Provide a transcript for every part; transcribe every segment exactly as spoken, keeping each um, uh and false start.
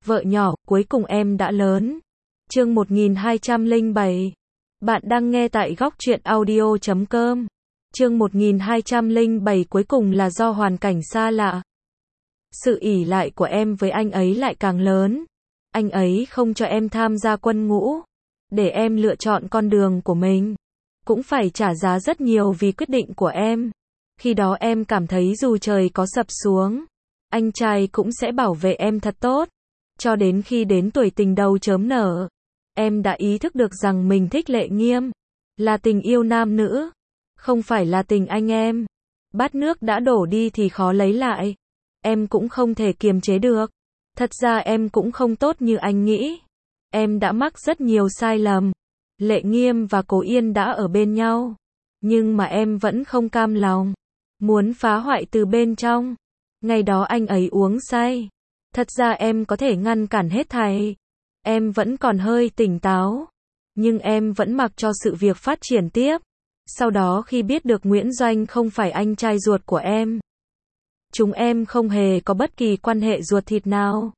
Vợ nhỏ, cuối cùng em đã lớn. Chương một nghìn hai trăm lẻ bảy. Bạn đang nghe tại góc truyện audio chấm com. Chương một nghìn hai trăm lẻ bảy cuối cùng là do hoàn cảnh xa lạ. Sự ỷ lại của em với anh ấy lại càng lớn. Anh ấy không cho em tham gia quân ngũ, để em lựa chọn con đường của mình. Cũng phải trả giá rất nhiều vì quyết định của em. Khi đó em cảm thấy dù trời có sập xuống, anh trai cũng sẽ bảo vệ em thật tốt. Cho đến khi đến tuổi tình đầu chớm nở, em đã ý thức được rằng mình thích Lệ Nghiêm. Là tình yêu nam nữ, không phải là tình anh em. Bát nước đã đổ đi thì khó lấy lại. Em cũng không thể kiềm chế được. Thật ra em cũng không tốt như anh nghĩ. Em đã mắc rất nhiều sai lầm. Lệ Nghiêm và Cố Yên đã ở bên nhau, nhưng mà em vẫn không cam lòng, muốn phá hoại từ bên trong. Ngày đó anh ấy uống say. Thật ra em có thể ngăn cản hết thảy. Em vẫn còn hơi tỉnh táo, nhưng em vẫn mặc cho sự việc phát triển tiếp. Sau đó khi biết được Nguyễn Doanh không phải anh trai ruột của em, chúng em không hề có bất kỳ quan hệ ruột thịt nào.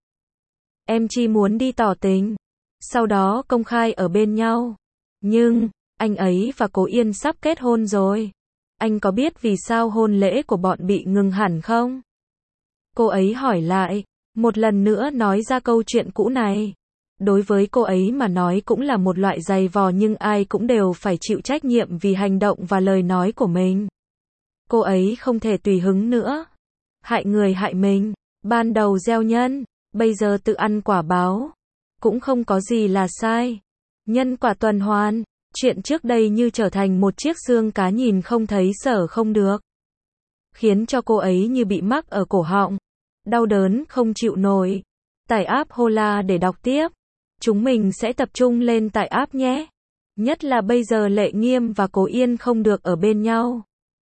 Em chỉ muốn đi tỏ tình, sau đó công khai ở bên nhau. Nhưng, anh ấy và Cố Yên sắp kết hôn rồi. Anh có biết vì sao hôn lễ của bọn bị ngừng hẳn không? Cô ấy hỏi lại, một lần nữa nói ra câu chuyện cũ này. Đối với cô ấy mà nói cũng là một loại giày vò, nhưng ai cũng đều phải chịu trách nhiệm vì hành động và lời nói của mình. Cô ấy không thể tùy hứng nữa. Hại người hại mình. Ban đầu gieo nhân, bây giờ tự ăn quả báo. Cũng không có gì là sai. Nhân quả tuần hoàn. Chuyện trước đây như trở thành một chiếc xương cá nhìn không thấy sở không được, khiến cho cô ấy như bị mắc ở cổ họng. Đau đớn không chịu nổi. Tải app Hola để đọc tiếp. Chúng mình sẽ tập trung lên tải app nhé. Nhất là bây giờ Lệ Nghiêm và Cố Yên không được ở bên nhau.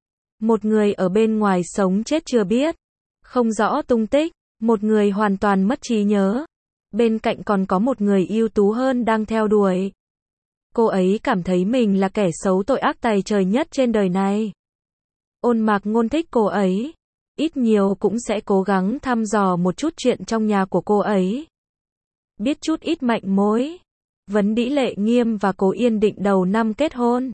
Một người ở bên ngoài sống chết chưa biết, không rõ tung tích. Một người hoàn toàn mất trí nhớ. Bên cạnh còn có một người ưu tú hơn đang theo đuổi. Cô ấy cảm thấy mình là kẻ xấu tội ác tày trời nhất trên đời này. Ôn Mạc Ngôn thích cô ấy. Ít nhiều cũng sẽ cố gắng thăm dò một chút chuyện trong nhà của cô ấy. Biết chút ít manh mối. Vấn đĩ Lệ Nghiêm và Cố Yên định đầu năm kết hôn.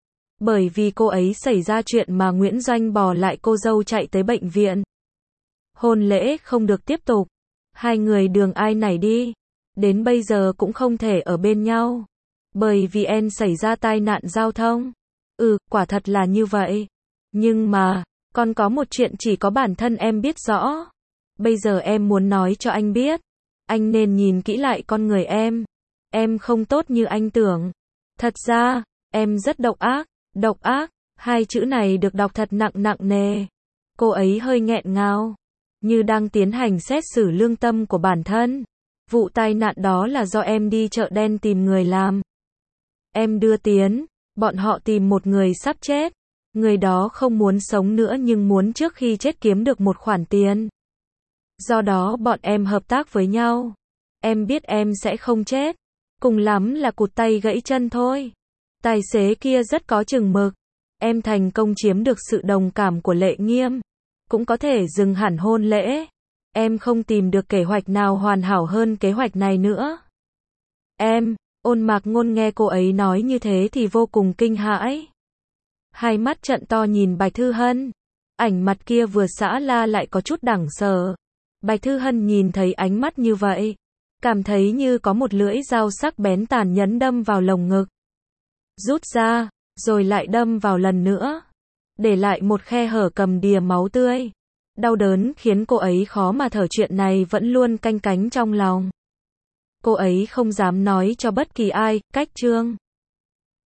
Bởi vì cô ấy xảy ra chuyện mà Nguyễn Doanh bỏ lại cô dâu chạy tới bệnh viện. Hôn lễ không được tiếp tục. Hai người đường ai nấy đi. Đến bây giờ cũng không thể ở bên nhau. Bởi vì em xảy ra tai nạn giao thông. Ừ, quả thật là như vậy. Nhưng mà, còn có một chuyện chỉ có bản thân em biết rõ. Bây giờ em muốn nói cho anh biết. Anh nên nhìn kỹ lại con người em. Em không tốt như anh tưởng. Thật ra, em rất độc ác. Độc ác, hai chữ này được đọc thật nặng nặng nề. Cô ấy hơi nghẹn ngào, như đang tiến hành xét xử lương tâm của bản thân. Vụ tai nạn đó là do em đi chợ đen tìm người làm. Em đưa tiền, bọn họ tìm một người sắp chết. Người đó không muốn sống nữa nhưng muốn trước khi chết kiếm được một khoản tiền. Do đó bọn em hợp tác với nhau. Em biết em sẽ không chết. Cùng lắm là cụt tay gãy chân thôi. Tài xế kia rất có chừng mực. Em thành công chiếm được sự đồng cảm của Lệ Nghiêm. Cũng có thể dừng hẳn hôn lễ. Em không tìm được kế hoạch nào hoàn hảo hơn kế hoạch này nữa. Em, Ôn Mạc Ngôn nghe cô ấy nói như thế thì vô cùng kinh hãi. Hai mắt trợn to nhìn Bạch Thư Hân. Ảnh mặt kia vừa xã la lại có chút đẳng sở. Bạch Thư Hân nhìn thấy ánh mắt như vậy, cảm thấy như có một lưỡi dao sắc bén tàn nhẫn đâm vào lồng ngực. Rút ra, rồi lại đâm vào lần nữa. Để lại một khe hở cầm đìa máu tươi. Đau đớn khiến cô ấy khó mà thở, chuyện này vẫn luôn canh cánh trong lòng. Cô ấy không dám nói cho bất kỳ ai. Cách chương